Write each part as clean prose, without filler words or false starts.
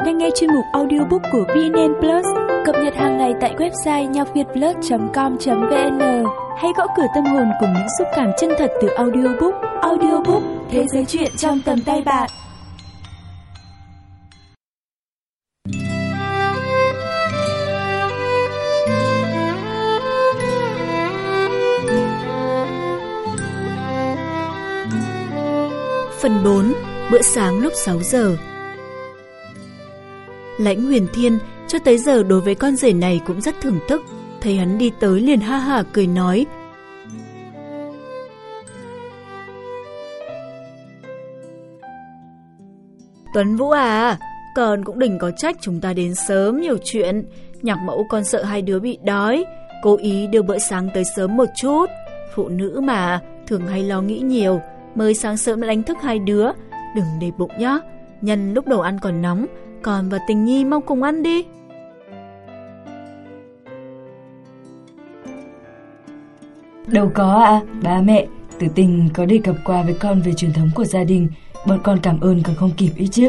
bạn đang nghe chuyên mục audiobook của VNN Plus, cập nhật hàng ngày tại website nhocvietplus.com.vn. Hãy gõ cửa tâm hồn cùng những xúc cảm chân thật từ audiobook. Audiobook, thế giới chuyện trong tầm tay bạn. Phần 4. Bữa sáng lúc 6 giờ. Lãnh Huyền Thiên cho tới giờ đối với con rể này cũng rất thưởng thức. Thấy hắn đi tới liền ha hả cười nói: Tuấn Vũ à, con cũng đừng có trách chúng ta đến sớm nhiều chuyện. Nhạc mẫu con sợ hai đứa bị đói, cố ý đưa bữa sáng tới sớm một chút. Phụ nữ mà, thường hay lo nghĩ nhiều, mới sáng sớm đã đánh thức hai đứa. Đừng để bụng nhá, nhân lúc đồ ăn còn nóng, con và Tình Nhi mau cùng ăn đi. Đâu có ạ, ba mẹ, Tử Tình có đề cập qua với con về truyền thống của gia đình, bọn con cảm ơn còn không kịp ý chứ.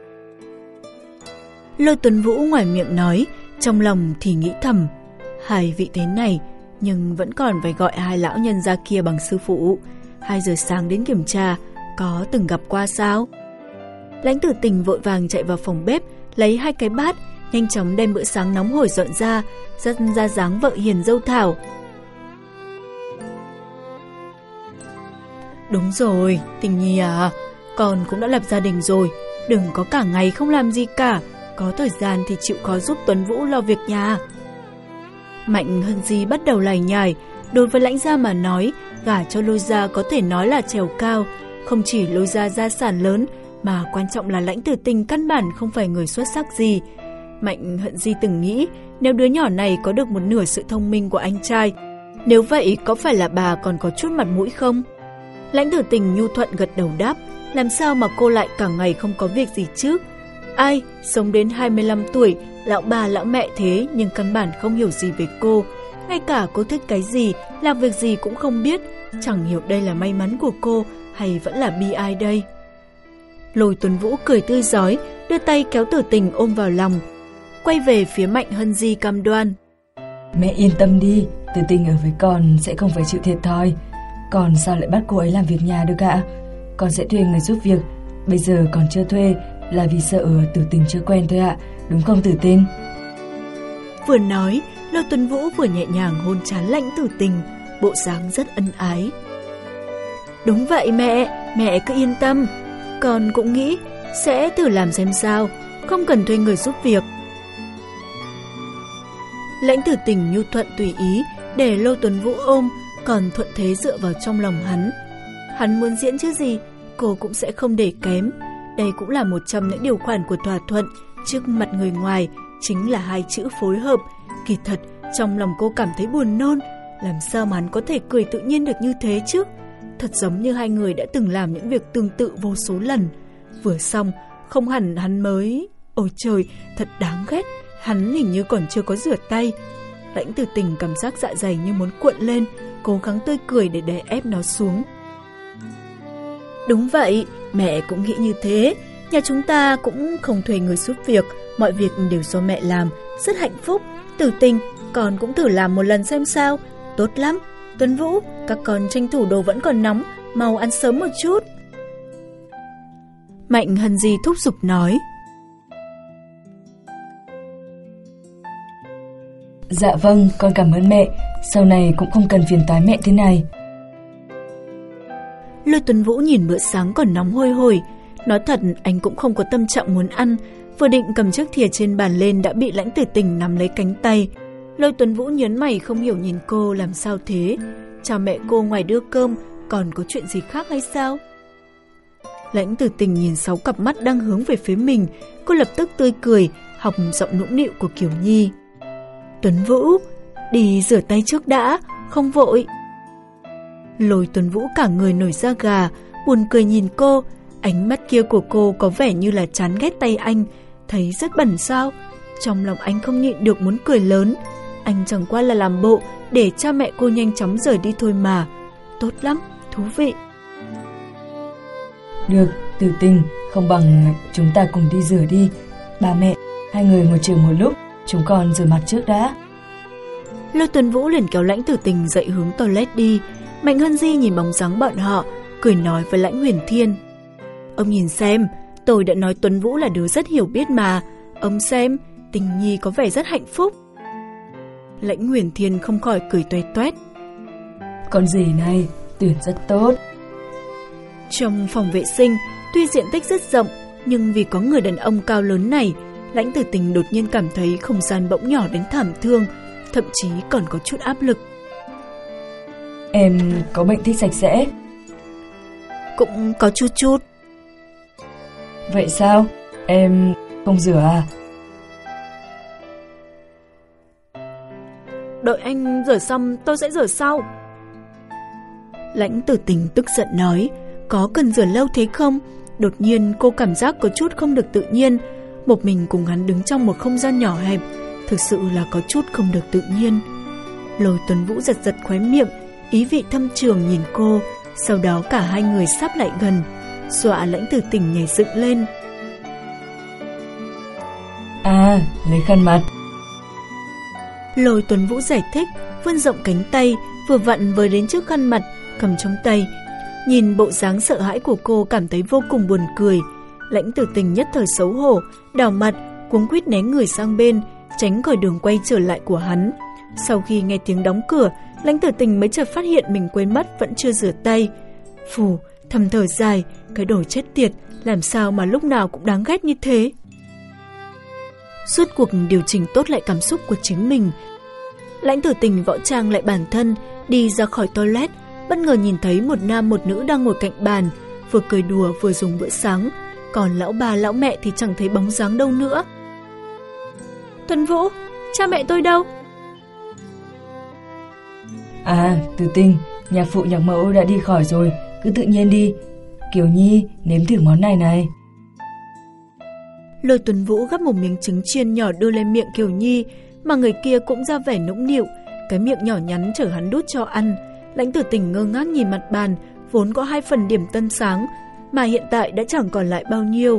Lôi Tuấn Vũ ngoài miệng nói, trong lòng thì nghĩ thầm, hai vị thế này, nhưng vẫn còn phải gọi hai lão nhân ra kia bằng sư phụ. 2 giờ sáng đến kiểm tra, có từng gặp qua sao? Lãnh Tử Tình vội vàng chạy vào phòng bếp, lấy 2 cái bát, nhanh chóng đem bữa sáng nóng hổi dọn ra, rất ra dáng vợ hiền dâu thảo. Đúng rồi, Tình Nhi à, con cũng đã lập gia đình rồi, đừng có cả ngày không làm gì cả, có thời gian thì chịu khó giúp Tuấn Vũ lo việc nhà. Mạnh Hân Di bắt đầu lải nhải, đối với Lãnh gia mà nói, gả cho Lôi gia có thể nói là trèo cao, không chỉ Lôi gia gia sản lớn, mà quan trọng là Lãnh Tử Tình căn bản không phải người xuất sắc gì. Mạnh Hân Di từng nghĩ, nếu đứa nhỏ này có được một nửa sự thông minh của anh trai, nếu vậy có phải là bà còn có chút mặt mũi không? Lãnh Tử Tình nhu thuận gật đầu đáp, làm sao mà cô lại cả ngày không có việc gì chứ? Ai, sống đến 25 tuổi, lão bà lão mẹ thế nhưng căn bản không hiểu gì về cô. Ngay cả cô thích cái gì, làm việc gì cũng không biết, chẳng hiểu đây là may mắn của cô hay vẫn là bi ai đây. Lôi Tuấn Vũ cười tươi rói, đưa tay kéo Tử Tình ôm vào lòng, quay về phía Mạnh Hân Di cam đoan. Mẹ yên tâm đi, Tử Tình ở với con sẽ không phải chịu thiệt thòi. Còn sao lại bắt cô ấy làm việc nhà được ạ? Con sẽ thuê người giúp việc, bây giờ còn chưa thuê là vì sợ Tử Tình chưa quen thôi ạ, đúng không Tử Tình? Vừa nói, Lôi Tuấn Vũ vừa nhẹ nhàng hôn trán Lãnh Tử Tình, bộ dáng rất ân ái. Đúng vậy mẹ cứ yên tâm, con cũng nghĩ sẽ thử làm xem sao, không cần thuê người giúp việc. Lãnh Tử Tình nhu thuận tùy ý để Lôi Tuấn Vũ ôm, còn thuận thế dựa vào trong lòng hắn. Hắn muốn diễn chứ gì, cô cũng sẽ không để kém. Đây cũng là một trong những điều khoản của thỏa thuận trước mặt người ngoài, chính là 2 chữ phối hợp. Kỳ thật, trong lòng cô cảm thấy buồn nôn, làm sao mà hắn có thể cười tự nhiên được như thế chứ? Thật giống như hai người đã từng làm những việc tương tự vô số lần. Vừa xong, không hẳn hắn mới... Ôi trời, thật đáng ghét, hắn hình như còn chưa có rửa tay. Lãnh Tử Tình cảm giác dạ dày như muốn cuộn lên, cố gắng tươi cười để đè ép nó xuống. Đúng vậy, mẹ cũng nghĩ như thế. Nhà chúng ta cũng không thuê người giúp việc, mọi việc đều do mẹ làm, rất hạnh phúc. Tử Tình, con cũng thử làm một lần xem sao. Tốt lắm. Tuấn Vũ, các con tranh thủ đồ vẫn còn nóng, mau ăn sớm một chút. Mạnh Hân Di thúc giục nói. Dạ vâng, con cảm ơn mẹ, sau này cũng không cần phiền toái mẹ thế này. Lôi Tuấn Vũ nhìn bữa sáng còn nóng hôi hổi, nói thật anh cũng không có tâm trạng muốn ăn, vừa định cầm chiếc thìa trên bàn lên đã bị Lãnh Tử Tình nắm lấy cánh tay. Lôi Tuấn Vũ nhớn mày không hiểu nhìn cô làm sao thế, cha mẹ cô ngoài đưa cơm còn có chuyện gì khác hay sao? Lãnh Tử Tình nhìn 6 cặp mắt đang hướng về phía mình, cô lập tức tươi cười, học giọng nũng nịu của Kiều Nhi. Tuấn Vũ, đi rửa tay trước đã, không vội. Lôi Tuấn Vũ cả người nổi da gà, buồn cười nhìn cô, ánh mắt kia của cô có vẻ như là chán ghét tay anh, thấy rất bẩn sao? Trong lòng anh không nhịn được muốn cười lớn, anh chẳng qua là làm bộ để cha mẹ cô nhanh chóng rời đi thôi mà. Tốt lắm, thú vị. Được, Tử Tình, không bằng chúng ta cùng đi rửa đi. Ba mẹ, hai người ngồi chờ một lúc, chúng con rửa mặt trước đã. Lôi Tuấn Vũ liền kéo Lãnh Tử Tình dậy hướng toilet đi. Mạnh Hân Di nhìn bóng dáng bọn họ, cười nói với Lãnh Huyền Thiên. Ông nhìn xem, tôi đã nói Tuấn Vũ là đứa rất hiểu biết mà. Ông xem, Tình Nhi có vẻ rất hạnh phúc. Lãnh Huyền Thiên không khỏi cười tuét tuét. Con rể này, tuyển rất tốt. Trong phòng vệ sinh, tuy diện tích rất rộng, nhưng vì có người đàn ông cao lớn này, Lãnh Tử Tình đột nhiên cảm thấy không gian bỗng nhỏ đến thảm thương, thậm chí còn có chút áp lực. Em có bệnh thích sạch sẽ? Cũng có chút. Vậy sao? Em không rửa à? Đợi anh rửa xong tôi sẽ rửa sau. Lãnh Tử Tình tức giận nói, có cần rửa lâu thế không? Đột nhiên cô cảm giác có chút không được tự nhiên. Một mình cùng hắn đứng trong một không gian nhỏ hẹp, thực sự là có chút không được tự nhiên. Lôi Tuấn Vũ giật giật khóe miệng, ý vị thâm trường nhìn cô. Sau đó cả hai người sắp lại gần, dọa Lãnh Tử Tình nhảy dựng lên. À, lấy khăn mặt. Lôi Tuấn Vũ giải thích, vươn rộng cánh tay, vừa vặn với đến trước khăn mặt, cầm trong tay. Nhìn bộ dáng sợ hãi của cô cảm thấy vô cùng buồn cười. Lãnh Tử Tình nhất thời xấu hổ, đảo mặt, cuống quýt né người sang bên, tránh khỏi đường quay trở lại của hắn. Sau khi nghe tiếng đóng cửa, Lãnh Tử Tình mới chợt phát hiện mình quên mất vẫn chưa rửa tay. Phù, thầm thở dài, cái đồ chết tiệt, làm sao mà lúc nào cũng đáng ghét như thế. Suốt cuộc điều chỉnh tốt lại cảm xúc của chính mình, Lãnh Tử Tình võ trang lại bản thân, đi ra khỏi toilet, bất ngờ nhìn thấy một nam một nữ đang ngồi cạnh bàn, vừa cười đùa vừa dùng bữa sáng, còn lão bà lão mẹ thì chẳng thấy bóng dáng đâu nữa. Tuấn Vũ, cha mẹ tôi đâu? À, Tử Tình, nhạc phụ nhạc mẫu đã đi khỏi rồi, cứ tự nhiên đi. Kiều Nhi, nếm thử món này này. Lôi Tuấn Vũ gắp một miếng trứng chiên nhỏ đưa lên miệng Kiều Nhi, mà người kia cũng ra vẻ nũng nịu, cái miệng nhỏ nhắn chở hắn đút cho ăn. Lãnh Tử Tình ngơ ngác nhìn mặt bàn, vốn có 2 phần điểm tâm sáng, mà hiện tại đã chẳng còn lại bao nhiêu.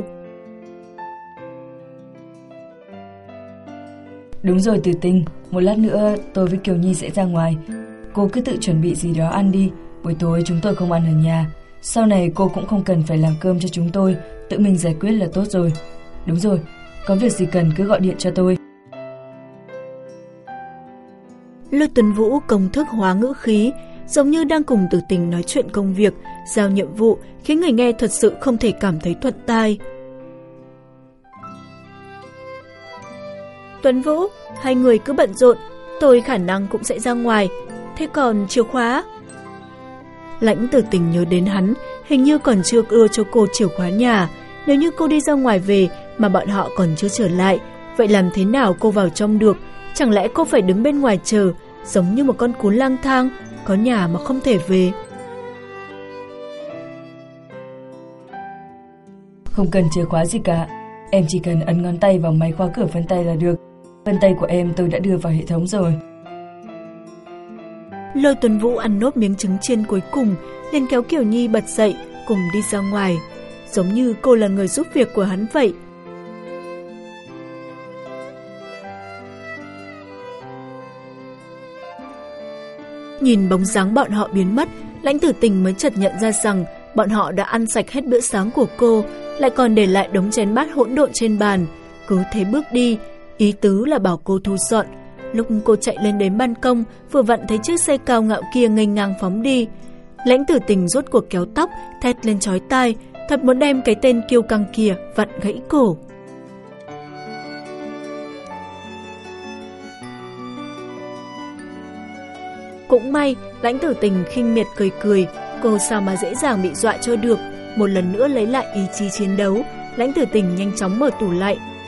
Đúng rồi Tử Tình, một lát nữa tôi với Kiều Nhi sẽ ra ngoài. Cô cứ tự chuẩn bị gì đó ăn đi, buổi tối chúng tôi không ăn ở nhà. Sau này cô cũng không cần phải làm cơm cho chúng tôi, tự mình giải quyết là tốt rồi. Đúng rồi, có việc gì cần cứ gọi điện cho tôi. Lôi Tuấn Vũ công thức hóa ngữ khí, giống như đang cùng Tử Tình nói chuyện công việc, giao nhiệm vụ, khiến người nghe thật sự không thể cảm thấy thuận tai. Tuấn Vũ, hai người cứ bận rộn, tôi khả năng cũng sẽ ra ngoài. Thế còn chìa khóa? Lãnh Tử Tình nhớ đến hắn, hình như còn chưa đưa cho cô chìa khóa nhà. Nếu như cô đi ra ngoài về mà bọn họ còn chưa trở lại, vậy làm thế nào cô vào trong được? Chẳng lẽ cô phải đứng bên ngoài chờ, giống như một con cún lang thang, có nhà mà không thể về? Không cần chìa khóa gì cả, em chỉ cần ấn ngón tay vào máy khóa cửa vân tay là được. Vân tay của em tôi đã đưa vào hệ thống rồi. Lôi Tuấn Vũ ăn nốt miếng trứng chiên cuối cùng, liền kéo Kiều Nhi bật dậy, cùng đi ra ngoài. Giống như cô là người giúp việc của hắn vậy. Nhìn bóng dáng bọn họ biến mất, Lãnh Tử Tình mới chợt nhận ra rằng bọn họ đã ăn sạch hết bữa sáng của cô, lại còn để lại đống chén bát hỗn độn trên bàn. Cứ thế bước đi, ý tứ là bảo cô thu dọn. Lúc cô chạy lên đến ban công, vừa vặn thấy chiếc xe cao ngạo kia nghênh ngang phóng đi. Lãnh Tử Tình rốt cuộc kéo tóc, thét lên chói tai, thật muốn đem cái tên kiêu căng kia vặn gãy cổ. Cũng may, Lãnh Tử Tình khinh miệt cười cười, cô sao mà dễ dàng bị dọa cho được. Một lần nữa lấy lại ý chí chiến đấu, Lãnh Tử Tình nhanh chóng mở tủ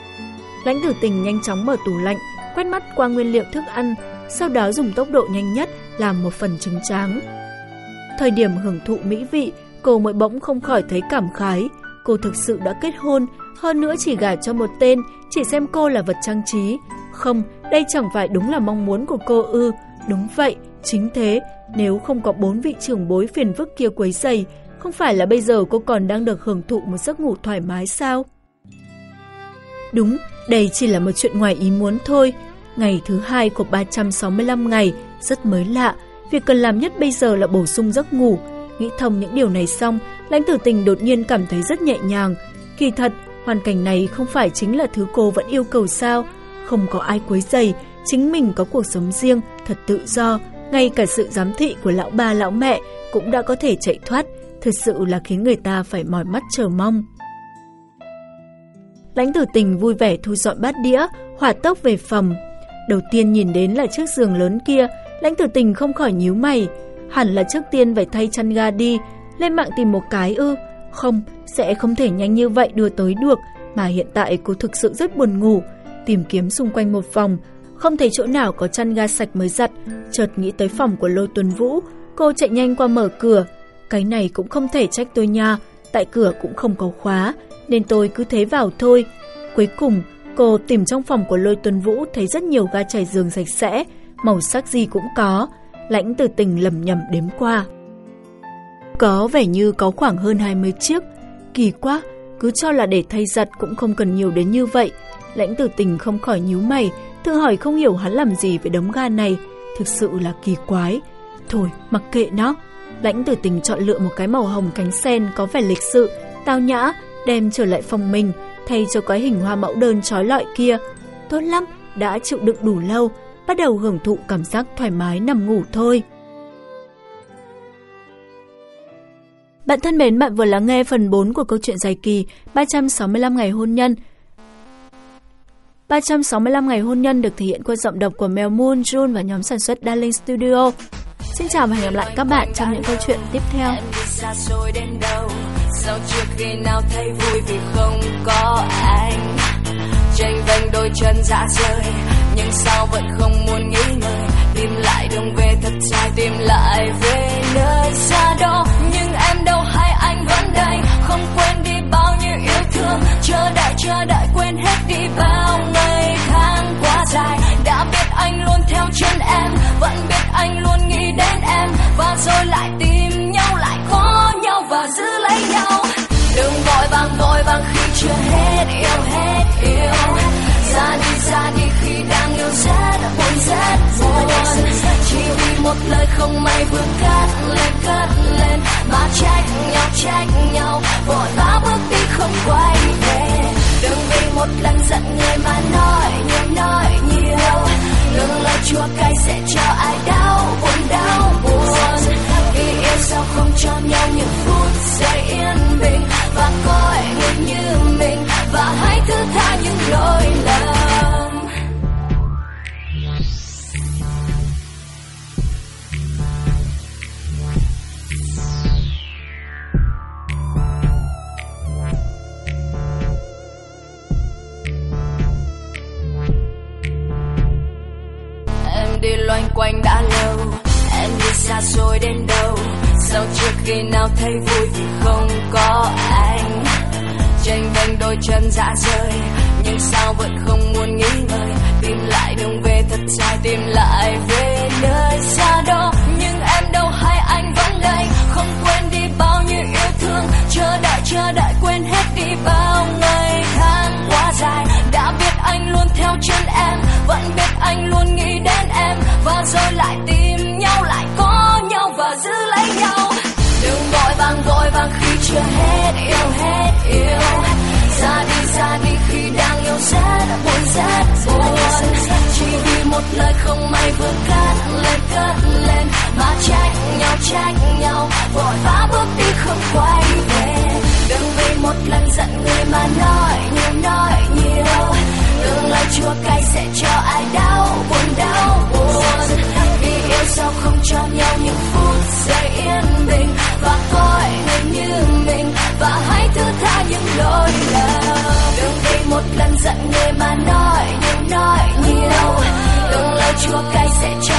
lạnh, quét mắt qua nguyên liệu thức ăn, sau đó dùng tốc độ nhanh nhất làm một phần trứng tráng. Thời điểm hưởng thụ mỹ vị, cô mới bỗng không khỏi thấy cảm khái. Cô thực sự đã kết hôn, hơn nữa chỉ gả cho một tên, chỉ xem cô là vật trang trí. Không, đây chẳng phải đúng là mong muốn của cô ư? Đúng vậy, chính thế, nếu không có 4 vị trưởng bối phiền phức kia quấy rầy, không phải là bây giờ cô còn đang được hưởng thụ một giấc ngủ thoải mái sao? Đúng, đây chỉ là một chuyện ngoài ý muốn thôi. Ngày thứ 2 của 365 ngày, rất mới lạ. Việc cần làm nhất bây giờ là bổ sung giấc ngủ. Nghĩ thông những điều này xong, Lãnh Tử Tình đột nhiên cảm thấy rất nhẹ nhàng. Kỳ thật, hoàn cảnh này không phải chính là thứ cô vẫn yêu cầu sao. Không có ai quấy rầy, chính mình có cuộc sống riêng, thật tự do. Ngay cả sự giám thị của lão ba lão mẹ cũng đã có thể chạy thoát. Thực sự là khiến người ta phải mỏi mắt chờ mong. Lãnh Tử Tình vui vẻ thu dọn bát đĩa, hỏa tốc về phòng. Đầu tiên nhìn đến là chiếc giường lớn kia, Lãnh Tử Tình không khỏi nhíu mày. Hẳn là trước tiên phải thay chăn ga đi, lên mạng tìm một cái ư? Không, sẽ không thể nhanh như vậy đưa tới được, mà hiện tại cô thực sự rất buồn ngủ. Tìm kiếm xung quanh một phòng, không thấy chỗ nào có chăn ga sạch mới giặt, chợt nghĩ tới phòng của Lôi Tuấn Vũ, cô chạy nhanh qua mở cửa. Cái này cũng không thể trách tôi nha, tại cửa cũng không có khóa, nên tôi cứ thế vào thôi. Cuối cùng, cô tìm trong phòng của Lôi Tuấn Vũ thấy rất nhiều ga trải giường sạch sẽ, màu sắc gì cũng có. Lãnh Tử Tình lẩm nhẩm đếm qua. Có vẻ như có khoảng hơn 20 chiếc. Kỳ quá, cứ cho là để thay giặt cũng không cần nhiều đến như vậy. Lãnh Tử Tình không khỏi nhíu mày, tự hỏi không hiểu hắn làm gì với đống ga này. Thực sự là kỳ quái. Thôi, mặc kệ nó. Lãnh Tử Tình chọn lựa một cái màu hồng cánh sen có vẻ lịch sự, tao nhã, đem trở lại phòng mình, thay cho cái hình hoa mẫu đơn trói lọi kia. Tốt lắm, đã chịu đựng đủ lâu, bắt đầu hưởng thụ cảm giác thoải mái nằm ngủ thôi. Bạn thân mến, bạn vừa lắng nghe phần 4 của câu chuyện dài kỳ 365 ngày hôn nhân. 365 ngày hôn nhân được thể hiện qua giọng đọc của Mel Moon, Jun và nhóm sản xuất Darling Studio. Xin chào và hẹn gặp lại các bạn trong những câu chuyện tiếp theo. Sao chưa khi nào thấy vui vì không có anh, chênh vênh đôi chân dạ rời, nhưng sao vẫn không muốn nghỉ ngơi, tìm lại đường về thật dài, tìm lại về nơi xa đó. Nhưng em đâu hay anh vẫn đây, không quên đi bao nhiêu yêu thương, chờ đợi quên hết đi bao ngày tháng quá dài. Đã biết anh luôn theo chân em, vẫn biết anh luôn nghĩ đến em, và rồi lại tìm nhau, lại có nhau và giữ lấy nhau. Đừng vội vàng khi chưa hết yêu. Ra đi khi đang yêu rất buồn. Chỉ vì một lời không may vừa cất lên mà trách nhau, vội vã bước đi không quay về. Đừng vì một lần giận người mà nói nhiều. Đừng lời chua cay sẽ cho ai đau buồn. Khi yêu sao không cho nhau những phút giây yên bình, và coi người như mình, và hãy thứ tha những lỗi lầm. Em đi loanh quanh đã lâu, em đi xa xôi đến đâu, sao chưa khi nào thấy vui vì không có anh, chênh vênh đôi chân dạ rời, nhưng sao vẫn không muốn nghỉ ngơi, tìm lại đường về thật dài, tìm lại về nơi xa đó. Nhưng em đâu hay anh vẫn đây, không quên đi bao nhiêu yêu thương, chờ đợi quên hết đi bao ngày tháng quá dài. Đã biết anh luôn theo chân em, vẫn biết anh luôn nghĩ đến em, và rồi lại tìm nhau, lại có nhau và giữ lấy nhau. Đừng vội vàng khi chưa hết yêu. Ra đi khi đang yêu rất buồn. Chỉ vì một lời không may vừa cất lên mà trách nhau, vội vã bước đi không quay về. Đừng vì một lần giận người mà nói nhiều. Đừng lời chua cay sẽ cho ai đau buồn. Khi yêu sao không cho nhau những phút giây yên bình, và coi người như mình, và hãy thứ tha những lỗi lầm. Đừng vì một lần giận người mà nói nhiều. Đừng lời chua cay sẽ cho